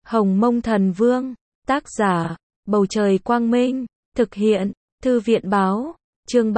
Hồng Mông Thần Vương, tác giả, Bầu Trời Quang Minh, thực hiện, Thư viện Báo, chương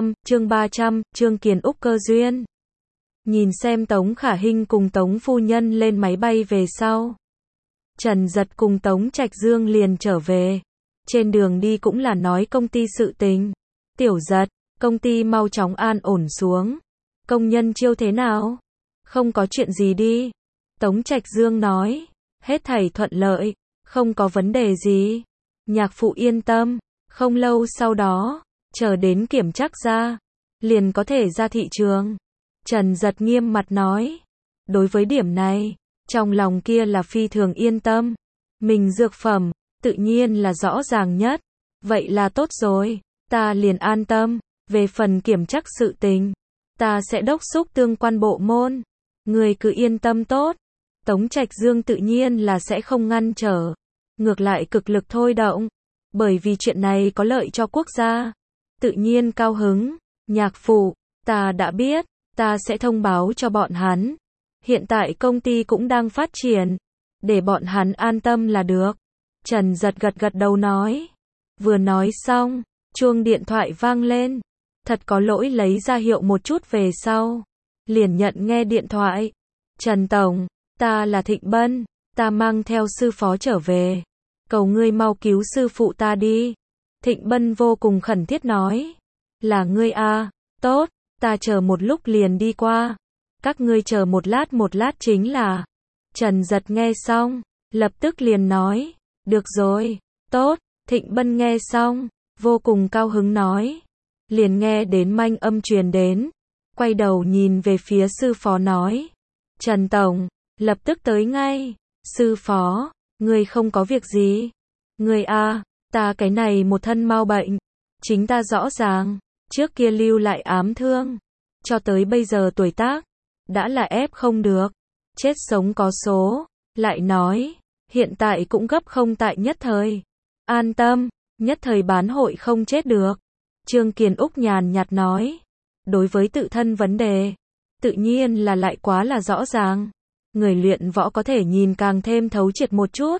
300, Trương Kiền Úc cơ duyên. Nhìn xem Tống Khả Hinh cùng Tống phu nhân lên máy bay về sau. Trần Dật cùng Tống Trạch Dương liền trở về. Trên đường đi cũng là nói công ty sự tình. Tiểu Dật, công ty mau chóng an ổn xuống. Công nhân chiêu thế nào? Không có chuyện gì đi. Tống Trạch Dương nói, hết thảy thuận lợi, không có vấn đề gì. Nhạc phụ yên tâm, không lâu sau đó, chờ đến kiểm trắc ra, liền có thể ra thị trường. Trần Dật nghiêm mặt nói, đối với điểm này, trong lòng kia là phi thường yên tâm. Mình dược phẩm, tự nhiên là rõ ràng nhất. Vậy là tốt rồi, ta liền an tâm. Về phần kiểm trắc sự tình, ta sẽ đốc thúc tương quan bộ môn. Người cứ yên tâm tốt. Tống Trạch Dương tự nhiên là sẽ không ngăn trở, ngược lại cực lực thôi động, bởi vì chuyện này có lợi cho quốc gia. Tự nhiên cao hứng, nhạc phụ, ta đã biết, ta sẽ thông báo cho bọn hắn. Hiện tại công ty cũng đang phát triển, để bọn hắn an tâm là được. Trần Dật gật đầu nói. Vừa nói xong, chuông điện thoại vang lên. Thật có lỗi lấy ra hiệu một chút về sau, liền nhận nghe điện thoại. Trần Tổng, ta là Thịnh Bân, ta mang theo sư phó trở về. Cầu ngươi mau cứu sư phụ ta đi. Thịnh Bân vô cùng khẩn thiết nói. Là ngươi à, tốt, ta chờ một lúc liền đi qua. Các ngươi chờ một lát chính là. Trần Dật nghe xong, lập tức liền nói. Được rồi, tốt. Thịnh Bân nghe xong, vô cùng cao hứng nói. Liền nghe đến manh âm truyền đến. Quay đầu nhìn về phía sư phó nói. Trần Tổng, lập tức tới ngay. Sư phó, ngươi không có việc gì. Ngươi à, ta cái này một thân mau bệnh. Chính ta rõ ràng, trước kia lưu lại ám thương. Cho tới bây giờ tuổi tác, đã là ép không được. Chết sống có số. Lại nói, hiện tại cũng gấp không tại nhất thời. An tâm, nhất thời bán hội không chết được. Trương Kiền Úc nhàn nhạt nói. Đối với tự thân vấn đề, tự nhiên là lại quá là rõ ràng. Người luyện võ có thể nhìn càng thêm thấu triệt một chút.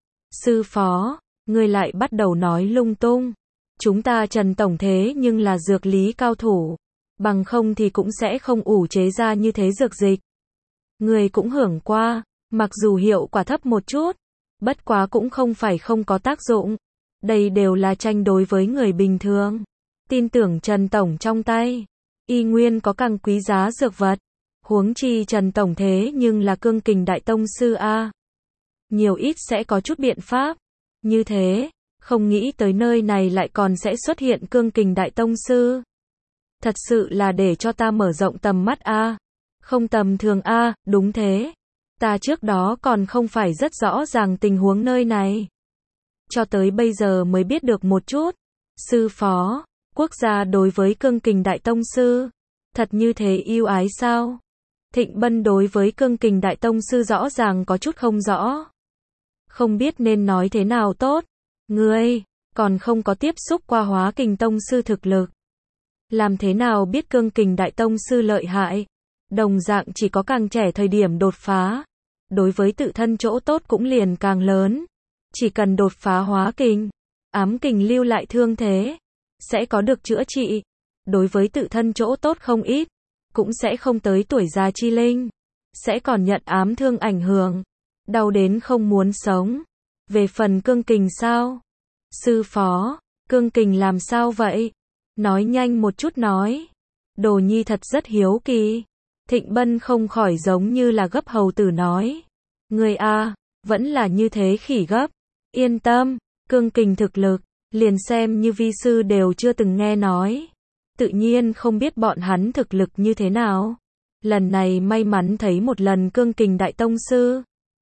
Sư phó, người lại bắt đầu nói lung tung. Chúng ta Trần Tổng thế nhưng là dược lý cao thủ. Bằng không thì cũng sẽ không ủ chế ra như thế dược dịch. Người cũng hưởng qua, mặc dù hiệu quả thấp một chút, bất quá cũng không phải không có tác dụng. Đây đều là tranh đối với người bình thường. Tin tưởng Trần Tổng trong tay, y nguyên có càng quý giá dược vật. Huống chi Trần Tổng thế nhưng là cương kình đại tông sư a. Nhiều ít sẽ có chút biện pháp. Như thế, không nghĩ tới nơi này lại còn sẽ xuất hiện cương kình đại tông sư. Thật sự là để cho ta mở rộng tầm mắt a. Không tầm thường a, đúng thế. Ta trước đó còn không phải rất rõ ràng tình huống nơi này. Cho tới bây giờ mới biết được một chút. Sư phó, quốc gia đối với cương kình đại tông sư, thật như thế yêu ái sao? Thịnh Bân đối với cương kình đại tông sư rõ ràng có chút không rõ. Không biết nên nói thế nào tốt. Ngươi, còn không có tiếp xúc qua hóa kình tông sư thực lực. Làm thế nào biết cương kình đại tông sư lợi hại? Đồng dạng chỉ có càng trẻ thời điểm đột phá. Đối với tự thân chỗ tốt cũng liền càng lớn. Chỉ cần đột phá hóa kình, ám kình lưu lại thương thế, sẽ có được chữa trị. Đối với tự thân chỗ tốt không ít, cũng sẽ không tới tuổi già chi linh. Sẽ còn nhận ám thương ảnh hưởng, đau đến không muốn sống. Về phần cương kình sao? Sư phó, cương kình làm sao vậy? Nói nhanh một chút nói. Đồ nhi thật rất hiếu kỳ. Thịnh Bân không khỏi giống như là gấp hầu tử nói. Người a, vẫn là như thế khỉ gấp. Yên tâm, cương kình thực lực, liền xem như vi sư đều chưa từng nghe nói. Tự nhiên không biết bọn hắn thực lực như thế nào. Lần này may mắn thấy một lần cương kình đại tông sư.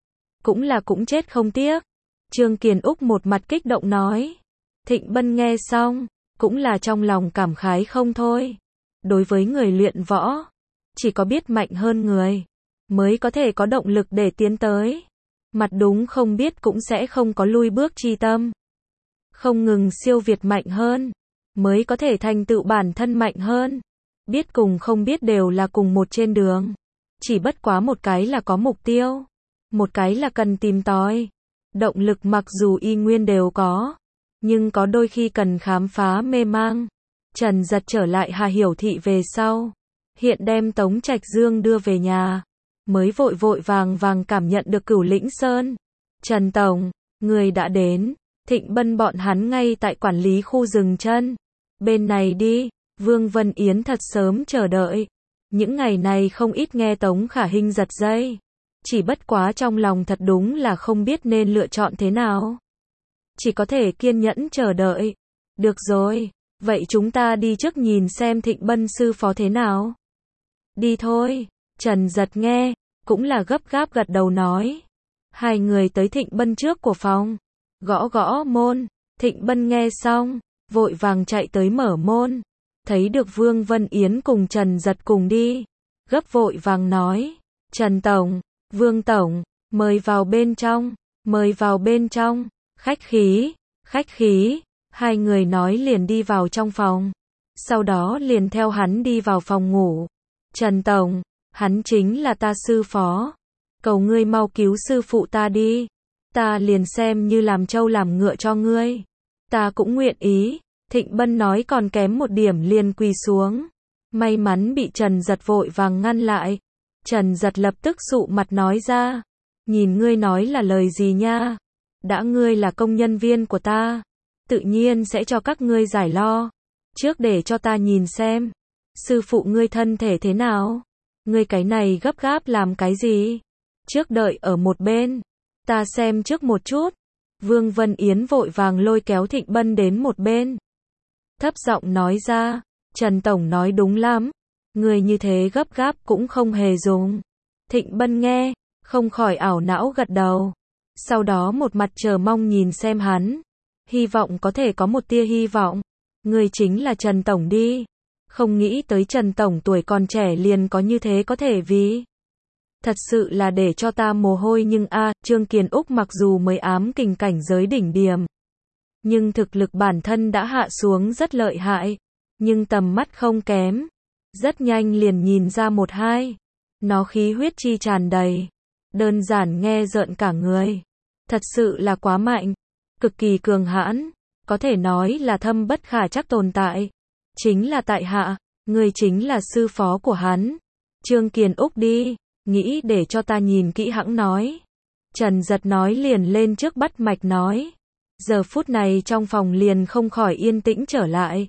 Cũng chết không tiếc. Trương Kiền Úc một mặt kích động nói. Thịnh Bân nghe xong, cũng là trong lòng cảm khái không thôi. Đối với người luyện võ, chỉ có biết mạnh hơn người, mới có thể có động lực để tiến tới. Mặt đúng không biết cũng sẽ không có lui bước chi tâm. Không ngừng siêu việt mạnh hơn, mới có thể thành tựu bản thân mạnh hơn. Biết cùng không biết đều là cùng một trên đường. Chỉ bất quá một cái là có mục tiêu, một cái là cần tìm tòi. Động lực mặc dù y nguyên đều có, nhưng có đôi khi cần khám phá mê mang. Trần Giật trở lại Hà Hiểu Thị về sau, hiện đem Tống Trạch Dương đưa về nhà, mới vội vội vàng vàng cảm nhận được Cửu Lĩnh Sơn. Trần Tổng, người đã đến. Thịnh Bân bọn hắn ngay tại quản lý khu dừng chân. Bên này đi. Vương Vân Yến thật sớm chờ đợi. Những ngày này không ít nghe Tống Khả Hinh giật dây. Chỉ bất quá trong lòng thật đúng là không biết nên lựa chọn thế nào. Chỉ có thể kiên nhẫn chờ đợi. Được rồi, vậy chúng ta đi trước nhìn xem Thịnh Bân sư phó thế nào. Đi thôi. Trần Giật nghe, cũng là gấp gáp gật đầu nói. Hai người tới Thịnh Bân trước của phòng. Gõ gõ môn. Thịnh Bân nghe xong, vội vàng chạy tới mở môn. Thấy được Vương Vân Yến cùng Trần Giật cùng đi. Gấp vội vàng nói. Trần Tổng, Vương Tổng, mời vào bên trong, mời vào bên trong. Khách khí, khách khí. Hai người nói liền đi vào trong phòng. Sau đó liền theo hắn đi vào phòng ngủ. Trần Tổng, hắn chính là ta sư phó. Cầu ngươi mau cứu sư phụ ta đi. Ta liền xem như làm trâu làm ngựa cho ngươi. Ta cũng nguyện ý. Thịnh Bân nói còn kém một điểm liền quỳ xuống. May mắn bị Trần Giật vội vàng ngăn lại. Trần Giật lập tức sụ mặt nói ra. Nhìn ngươi nói là lời gì nha. Đã ngươi là công nhân viên của ta, tự nhiên sẽ cho các ngươi giải lo. Trước để cho ta nhìn xem. Sư phụ ngươi thân thể thế nào? Ngươi cái này gấp gáp làm cái gì? Trước đợi ở một bên. Ta xem trước một chút. Vương Vân Yến vội vàng lôi kéo Thịnh Bân đến một bên. Thấp giọng nói ra. Trần Tổng nói đúng lắm. Người như thế gấp gáp cũng không hề dùng. Thịnh Bân nghe, không khỏi ảo não gật đầu. Sau đó một mặt chờ mong nhìn xem hắn. Hy vọng có thể có một tia hy vọng. Người chính là Trần Tổng đi. Không nghĩ tới Trần Tổng tuổi còn trẻ liền có như thế có thể vì. Thật sự là để cho ta mồ hôi nhưng Trương Kiền Úc mặc dù mới ám kình cảnh giới đỉnh điểm. Nhưng thực lực bản thân đã hạ xuống rất lợi hại. Nhưng tầm mắt không kém. Rất nhanh liền nhìn ra một hai. Nó khí huyết chi tràn đầy. Đơn giản nghe rợn cả người. Thật sự là quá mạnh. Cực kỳ cường hãn. Có thể nói là thâm bất khả trắc tồn tại. Chính là tại hạ. Người chính là sư phó của hắn. Trương Kiền Úc đi. Nghĩ để cho ta nhìn kỹ hãng nói. Trần Giật nói liền lên trước bắt mạch nói. Giờ phút này trong phòng liền không khỏi yên tĩnh trở lại.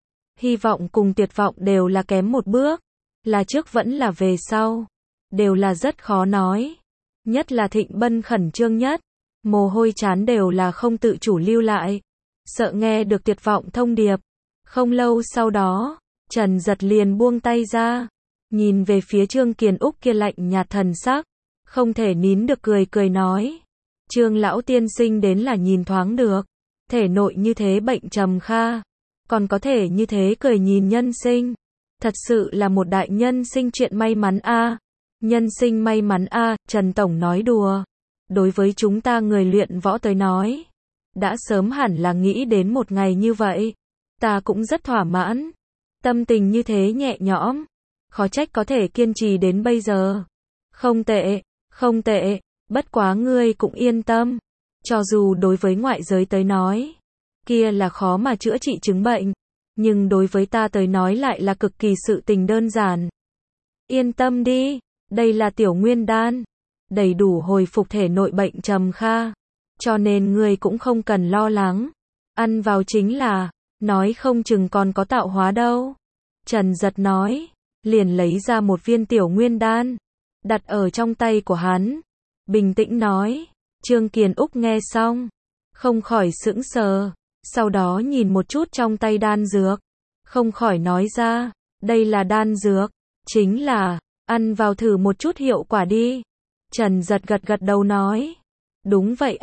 Hy vọng cùng tuyệt vọng đều là kém một bước. Là trước vẫn là về sau. Đều là rất khó nói. Nhất là Thịnh Bân khẩn trương nhất. Mồ hôi chán đều là không tự chủ lưu lại. Sợ nghe được tuyệt vọng thông điệp. Không lâu sau đó, Trần Giật liền buông tay ra. Nhìn về phía Trương Kiền Úc kia lạnh nhạt thần sắc. Không thể nín được cười cười nói. Trương lão tiên sinh đến là nhìn thoáng được. Thể nội như thế bệnh trầm kha. Còn có thể như thế cười nhìn nhân sinh. Thật sự là một đại nhân sinh chuyện may mắn Nhân sinh may mắn Trần Tổng nói đùa. Đối với chúng ta người luyện võ tới nói. Đã sớm hẳn là nghĩ đến một ngày như vậy. Ta cũng rất thỏa mãn. Tâm tình như thế nhẹ nhõm. Khó trách có thể kiên trì đến bây giờ. Không tệ, không tệ. Bất quá ngươi cũng yên tâm. Cho dù đối với ngoại giới tới nói. Kia là khó mà chữa trị chứng bệnh. Nhưng đối với ta tới nói lại là cực kỳ sự tình đơn giản. Yên tâm đi. Đây là tiểu nguyên đan. Đầy đủ hồi phục thể nội bệnh trầm kha. Cho nên ngươi cũng không cần lo lắng. Ăn vào chính là. Nói không chừng còn có tạo hóa đâu. Trần Giật nói. Liền lấy ra một viên tiểu nguyên đan. Đặt ở trong tay của hắn. Bình tĩnh nói. Trương Kiền Úc nghe xong. Không khỏi sững sờ. Sau đó nhìn một chút trong tay đan dược. Không khỏi nói ra. Đây là đan dược. Chính là. Ăn vào thử một chút hiệu quả đi. Trần Giật gật gật đầu nói. Đúng vậy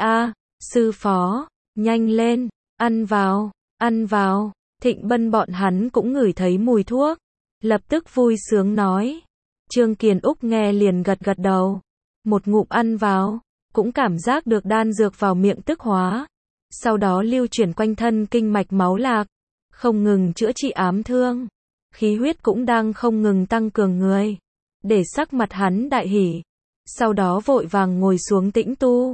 sư phó. Nhanh lên. Ăn vào. Ăn vào. Thịnh Bân bọn hắn cũng ngửi thấy mùi thuốc. Lập tức vui sướng nói. Trương Kiền Úc nghe liền gật gật đầu. Một ngụm ăn vào. Cũng cảm giác được đan dược vào miệng tức hóa. Sau đó lưu chuyển quanh thân kinh mạch máu lạc. Không ngừng chữa trị ám thương. Khí huyết cũng đang không ngừng tăng cường người. Để sắc mặt hắn đại hỉ. Sau đó vội vàng ngồi xuống tĩnh tu.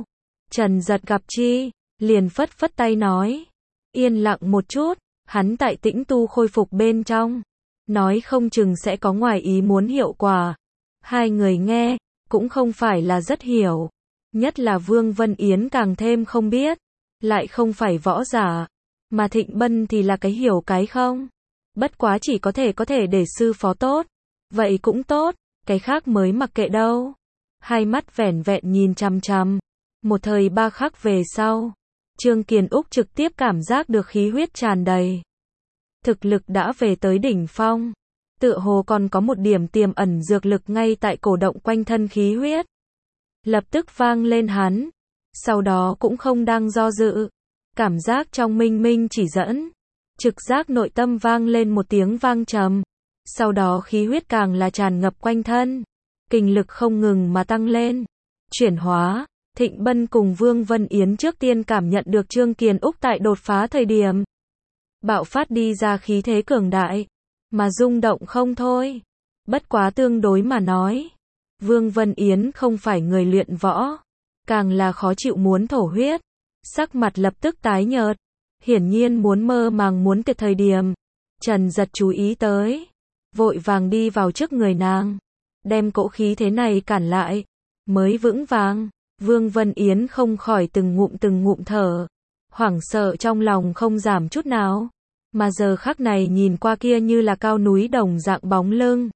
Trần Giật gặp chi, liền phất phất tay nói. Yên lặng một chút, hắn tại tĩnh tu khôi phục bên trong. Nói không chừng sẽ có ngoài ý muốn hiệu quả. Hai người nghe, cũng không phải là rất hiểu. Nhất là Vương Vân Yến càng thêm không biết. Lại không phải võ giả. Mà Thịnh Bân thì là cái hiểu cái không. Bất quá chỉ có thể để sư phó tốt. Vậy cũng tốt, cái khác mới mặc kệ đâu. Hai mắt vẻn vẹn nhìn chằm chằm. Một thời ba khắc về sau, Trương Kiền Úc trực tiếp cảm giác được khí huyết tràn đầy. Thực lực đã về tới đỉnh phong. Tựa hồ còn có một điểm tiềm ẩn dược lực ngay tại cổ động quanh thân khí huyết. Lập tức vang lên hắn. Sau đó cũng không đang do dự. Cảm giác trong minh minh chỉ dẫn. Trực giác nội tâm vang lên một tiếng vang trầm. Sau đó khí huyết càng là tràn ngập quanh thân. Kinh lực không ngừng mà tăng lên. Chuyển hóa. Thịnh Bân cùng Vương Vân Yến trước tiên cảm nhận được Trương Kiền Úc tại đột phá thời điểm. Bạo phát đi ra khí thế cường đại. Mà rung động không thôi. Bất quá tương đối mà nói. Vương Vân Yến không phải người luyện võ. Càng là khó chịu muốn thổ huyết. Sắc mặt lập tức tái nhợt. Hiển nhiên muốn mơ màng muốn tiệt thời điểm. Trần Giật chú ý tới. Vội vàng đi vào trước người nàng. Đem cỗ khí thế này cản lại. Mới vững vàng. Vương Vân Yến không khỏi từng ngụm thở. Hoảng sợ trong lòng không giảm chút nào. Mà giờ khắc này nhìn qua kia như là cao núi đồng dạng bóng lưng.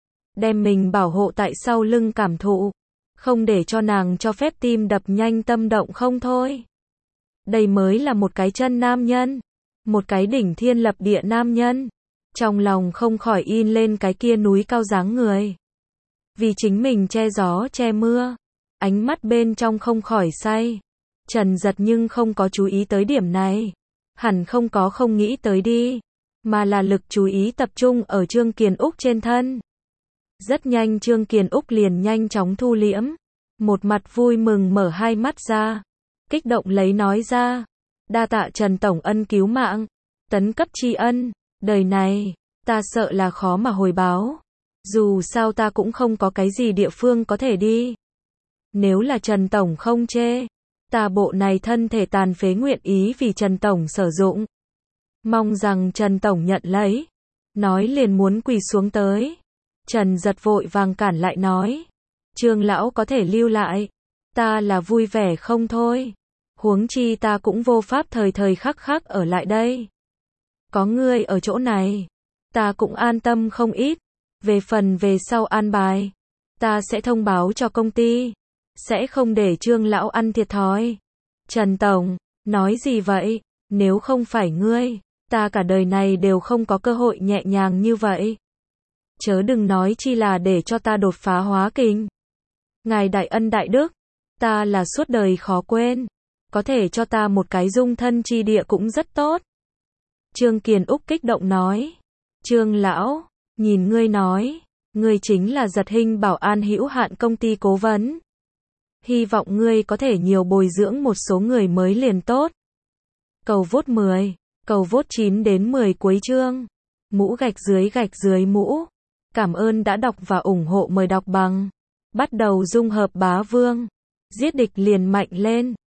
Đem mình bảo hộ tại sau lưng cảm thụ. Không để cho nàng cho phép tim đập nhanh tâm động không thôi. Đây mới là một cái chân nam nhân. Một cái đỉnh thiên lập địa nam nhân. Trong lòng không khỏi in lên cái kia núi cao dáng người. Vì chính mình che gió che mưa. Ánh mắt bên trong không khỏi say. Trần Giật nhưng không có chú ý tới điểm này. Hẳn không nghĩ tới đi. Mà là lực chú ý tập trung ở Trương Kiền Úc trên thân. Rất nhanh Trương Kiền Úc liền nhanh chóng thu liễm. Một mặt vui mừng mở hai mắt ra. Kích động lấy nói ra. Đa tạ Trần Tổng ân cứu mạng. Tấn cấp tri ân. Đời này, ta sợ là khó mà hồi báo. Dù sao ta cũng không có cái gì địa phương có thể đi. Nếu là Trần Tổng không chê, ta bộ này thân thể tàn phế nguyện ý vì Trần Tổng sử dụng. Mong rằng Trần Tổng nhận lấy. Nói liền muốn quỳ xuống tới. Trần Giật vội vàng cản lại nói. Trương lão có thể lưu lại. Ta là vui vẻ không thôi. Huống chi ta cũng vô pháp thời khắc ở lại đây. Có ngươi ở chỗ này. Ta cũng an tâm không ít. Về phần về sau an bài. Ta sẽ thông báo cho công ty. Sẽ không để Trương lão ăn thiệt thòi. Trần Tổng, nói gì vậy? Nếu không phải ngươi, ta cả đời này đều không có cơ hội nhẹ nhàng như vậy. Chớ đừng nói chi là để cho ta đột phá hóa kình. Ngài đại ân đại đức, ta là suốt đời khó quên. Có thể cho ta một cái dung thân chi địa cũng rất tốt. Trương Kiền Úc kích động nói. Trương lão, nhìn ngươi nói, ngươi chính là Giật Hinh Bảo An hữu hạn công ty cố vấn. Hy vọng ngươi có thể nhiều bồi dưỡng một số người mới liền tốt. Cầu vote 10, cầu vote 9 đến 10 cuối chương. Mũ gạch dưới mũ. Cảm ơn đã đọc và ủng hộ, mời đọc bằng. Bắt đầu dung hợp bá vương. Giết địch liền mạnh lên.